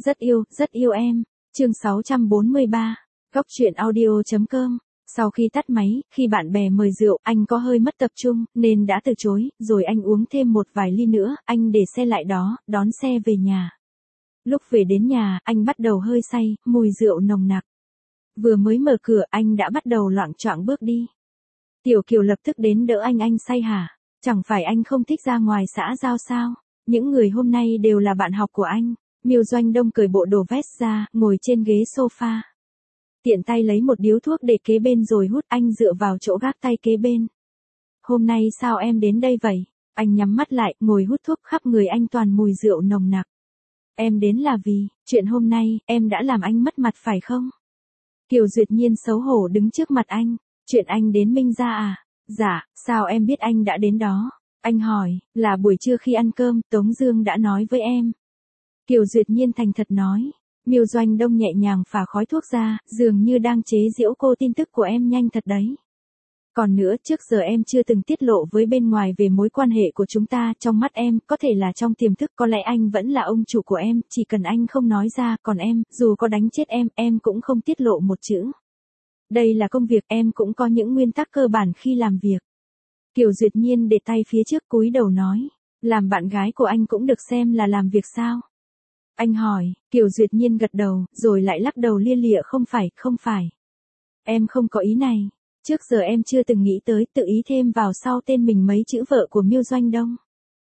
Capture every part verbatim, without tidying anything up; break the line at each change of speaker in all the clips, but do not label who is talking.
Rất yêu, rất yêu em. Chương sáu trăm bốn mươi ba. Góc truyện audio.com. Sau khi tắt máy, khi bạn bè mời rượu, anh có hơi mất tập trung, nên đã từ chối, rồi anh uống thêm một vài ly nữa, anh để xe lại đó, đón xe về nhà. Lúc về đến nhà, anh bắt đầu hơi say, mùi rượu nồng nặc. Vừa mới mở cửa, anh đã bắt đầu loạng choạng bước đi. Tiểu Kiều lập tức đến đỡ anh anh say hả? Chẳng phải anh không thích ra ngoài xã giao sao? Những người hôm nay đều là bạn học của anh. Miêu Doanh Đông cởi bộ đồ vest ra, ngồi trên ghế sofa. Tiện tay lấy một điếu thuốc để kế bên rồi hút, anh dựa vào chỗ gác tay kế bên. Hôm nay sao em đến đây vậy? Anh nhắm mắt lại, ngồi hút thuốc, khắp người anh toàn mùi rượu nồng nặc. Em đến là vì, chuyện hôm nay, em đã làm anh mất mặt phải không? Kiều Duyệt Nhiên xấu hổ đứng trước mặt anh. Chuyện anh đến Minh gia à? Dạ, sao em biết anh đã đến đó? Anh hỏi, là buổi trưa khi ăn cơm, Tống Dương đã nói với em. Kiều Duyệt Nhiên thành thật nói. Miêu Doanh Đông nhẹ nhàng phả khói thuốc ra, dường như đang chế giễu cô, tin tức của em nhanh thật đấy. Còn nữa, trước giờ em chưa từng tiết lộ với bên ngoài về mối quan hệ của chúng ta, trong mắt em, có thể là trong tiềm thức, có lẽ anh vẫn là ông chủ của em, chỉ cần anh không nói ra, còn em, dù có đánh chết em, em cũng không tiết lộ một chữ. Đây là công việc, em cũng có những nguyên tắc cơ bản khi làm việc. Kiều Duyệt Nhiên để tay phía trước cúi đầu nói, làm bạn gái của anh cũng được xem là làm việc sao? Anh hỏi, Kiều Duyệt Nhiên gật đầu, rồi lại lắc đầu lia lịa, không phải, không phải. Em không có ý này. Trước giờ em chưa từng nghĩ tới tự ý thêm vào sau tên mình mấy chữ vợ của Miêu Doanh Đông.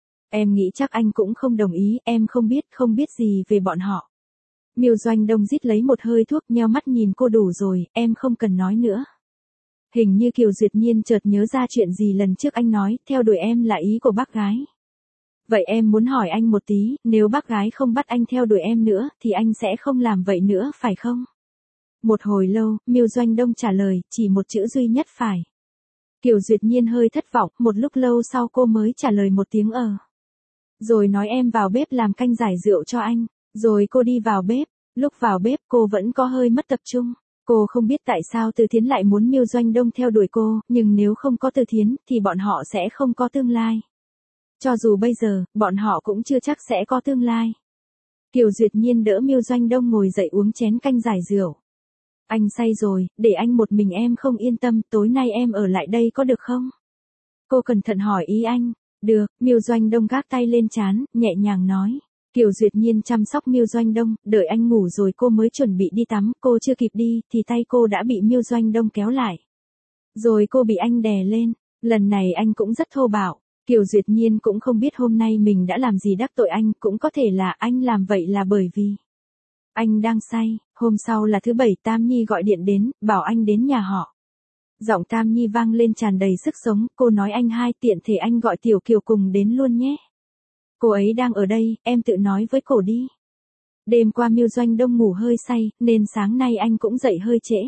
Em nghĩ chắc anh cũng không đồng ý, em không biết, không biết gì về bọn họ. Miêu Doanh Đông rít lấy một hơi thuốc, nheo mắt nhìn cô, đủ rồi, em không cần nói nữa. Hình như Kiều Duyệt Nhiên chợt nhớ ra chuyện gì lần trước anh nói, theo đuổi em là ý của bác gái. Vậy em muốn hỏi anh một tí, nếu bác gái không bắt anh theo đuổi em nữa, thì anh sẽ không làm vậy nữa, phải không? Một hồi lâu, Miêu Doanh Đông trả lời, chỉ một chữ duy nhất, phải. Kiều Duyệt Nhiên hơi thất vọng, một lúc lâu sau cô mới trả lời một tiếng ờ. Rồi nói em vào bếp làm canh giải rượu cho anh, rồi cô đi vào bếp. Lúc vào bếp cô vẫn có hơi mất tập trung. Cô không biết tại sao Từ Thiến lại muốn Miêu Doanh Đông theo đuổi cô, nhưng nếu không có Từ Thiến, thì bọn họ sẽ không có tương lai. Cho dù bây giờ, bọn họ cũng chưa chắc sẽ có tương lai. Kiều Duyệt Nhiên đỡ Miêu Doanh Đông ngồi dậy uống chén canh giải rượu. Anh say rồi, để anh một mình em không yên tâm, tối nay em ở lại đây có được không? Cô cẩn thận hỏi ý anh. Được, Miêu Doanh Đông gác tay lên trán, nhẹ nhàng nói. Kiều Duyệt Nhiên chăm sóc Miêu Doanh Đông, đợi anh ngủ rồi cô mới chuẩn bị đi tắm, cô chưa kịp đi, thì tay cô đã bị Miêu Doanh Đông kéo lại. Rồi cô bị anh đè lên, lần này anh cũng rất thô bạo. Kiều Duyệt Nhiên cũng không biết hôm nay mình đã làm gì đắc tội anh, cũng có thể là anh làm vậy là bởi vì anh đang say. Hôm sau là thứ bảy, Tam Nhi gọi điện đến, bảo anh đến nhà họ. Giọng Tam Nhi vang lên tràn đầy sức sống, cô nói anh hai, tiện thể anh gọi Tiểu Kiều cùng đến luôn nhé. Cô ấy đang ở đây, em tự nói với cổ đi. Đêm qua Miêu Doanh Đông ngủ hơi say, nên sáng nay anh cũng dậy hơi trễ.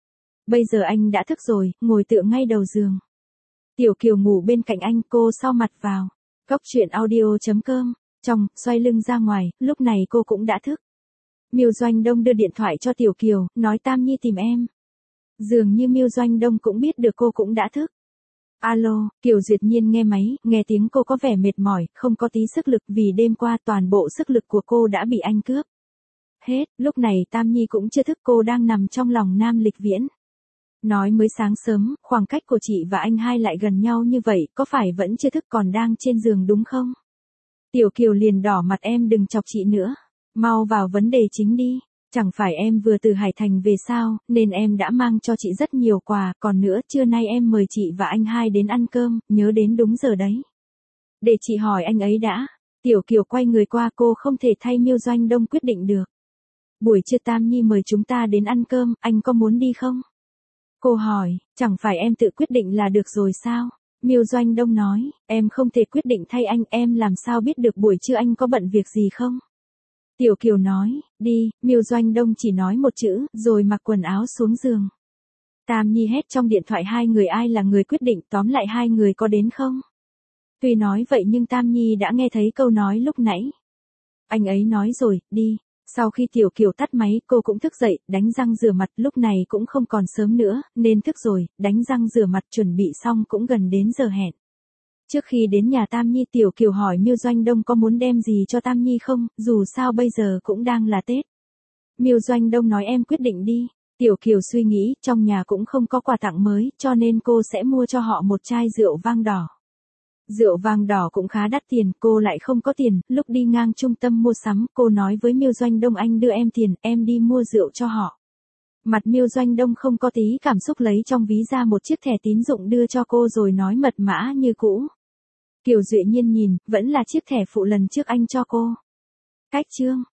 Bây giờ anh đã thức rồi, ngồi tựa ngay đầu giường. Tiểu Kiều ngủ bên cạnh anh, cô sau mặt vào. Góc truyện audio.com. Trong, xoay lưng ra ngoài, lúc này cô cũng đã thức. Miêu Doanh Đông đưa điện thoại cho Tiểu Kiều, nói Tam Nhi tìm em. Dường như Miêu Doanh Đông cũng biết được cô cũng đã thức. Alo, Kiều Duyệt Nhiên nghe máy, nghe tiếng cô có vẻ mệt mỏi, không có tí sức lực, vì đêm qua toàn bộ sức lực của cô đã bị anh cướp hết. Lúc này Tam Nhi cũng chưa thức, cô đang nằm trong lòng Nam Lịch Viễn. Nói mới sáng sớm, khoảng cách của chị và anh hai lại gần nhau như vậy, có phải vẫn chưa thức còn đang trên giường đúng không? Tiểu Kiều liền đỏ mặt, em đừng chọc chị nữa. Mau vào vấn đề chính đi. Chẳng phải em vừa từ Hải Thành về sao, nên em đã mang cho chị rất nhiều quà, còn nữa, trưa nay em mời chị và anh hai đến ăn cơm, nhớ đến đúng giờ đấy. Để chị hỏi anh ấy đã. Tiểu Kiều quay người qua, cô không thể thay Miêu Doanh Đông quyết định được. Buổi trưa Tam Nhi mời chúng ta đến ăn cơm, anh có muốn đi không? Cô hỏi, chẳng phải em tự quyết định là được rồi sao? Miêu Doanh Đông nói, em không thể quyết định thay anh, em làm sao biết được buổi trưa anh có bận việc gì không? Tiểu Kiều nói, đi. Miêu Doanh Đông chỉ nói một chữ, rồi mặc quần áo xuống giường. Tam Nhi hét trong điện thoại, hai người ai là người quyết định, tóm lại hai người có đến không? Tuy nói vậy nhưng Tam Nhi đã nghe thấy câu nói lúc nãy. Anh ấy nói rồi, đi. Sau khi Tiểu Kiều tắt máy, cô cũng thức dậy, đánh răng rửa mặt, lúc này cũng không còn sớm nữa, nên thức rồi, đánh răng rửa mặt chuẩn bị xong cũng gần đến giờ hẹn. Trước khi đến nhà Tam Nhi, Tiểu Kiều hỏi Miêu Doanh Đông có muốn đem gì cho Tam Nhi không, dù sao bây giờ cũng đang là Tết. Miêu Doanh Đông nói em quyết định đi. Tiểu Kiều suy nghĩ, trong nhà cũng không có quà tặng mới, cho nên cô sẽ mua cho họ một chai rượu vang đỏ. Rượu vang đỏ cũng khá đắt tiền, cô lại không có tiền, lúc đi ngang trung tâm mua sắm, cô nói với Miêu Doanh Đông anh đưa em tiền, em đi mua rượu cho họ. Mặt Miêu Doanh Đông không có tí cảm xúc, lấy trong ví ra một chiếc thẻ tín dụng đưa cho cô rồi nói mật mã như cũ. Kiều Duệ Nhiên nhìn, vẫn là chiếc thẻ phụ lần trước anh cho cô. Cách chương